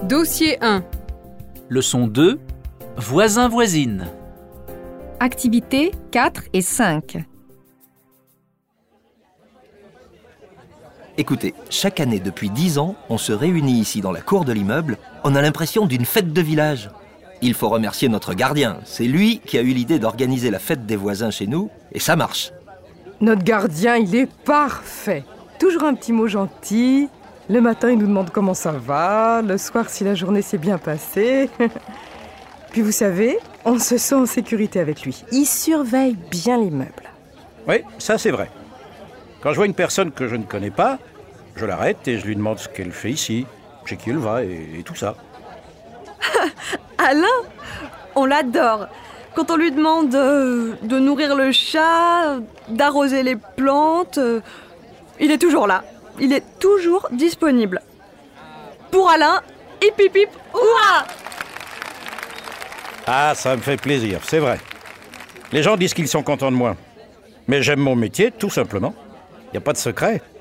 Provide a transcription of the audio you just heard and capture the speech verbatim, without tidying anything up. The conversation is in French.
Dossier un. Leçon deux. Voisin-voisine. Activités quatre et cinq. Écoutez, chaque année depuis dix ans, on se réunit ici dans la cour de l'immeuble. On a l'impression d'une fête de village. Il faut remercier notre gardien. C'est lui qui a eu l'idée d'organiser la fête des voisins chez nous, et ça marche. Notre gardien, il est parfait. Toujours un petit mot gentil. Le matin, il nous demande comment ça va. Le soir, si la journée s'est bien passée. Puis vous savez, on se sent en sécurité avec lui. Il surveille bien l'immeuble. Oui, ça c'est vrai. Quand je vois une personne que je ne connais pas, je l'arrête et je lui demande ce qu'elle fait ici, chez qui elle va et, et tout ça. Alain, on l'adore. Quand on lui demande euh, de nourrir le chat, d'arroser les plantes, euh, il est toujours là. Il est toujours disponible. Pour Alain, hip hip hip, hurrah! Ah, ça me fait plaisir, c'est vrai. Les gens disent qu'ils sont contents de moi. Mais j'aime mon métier, tout simplement. Il n'y a pas de secret.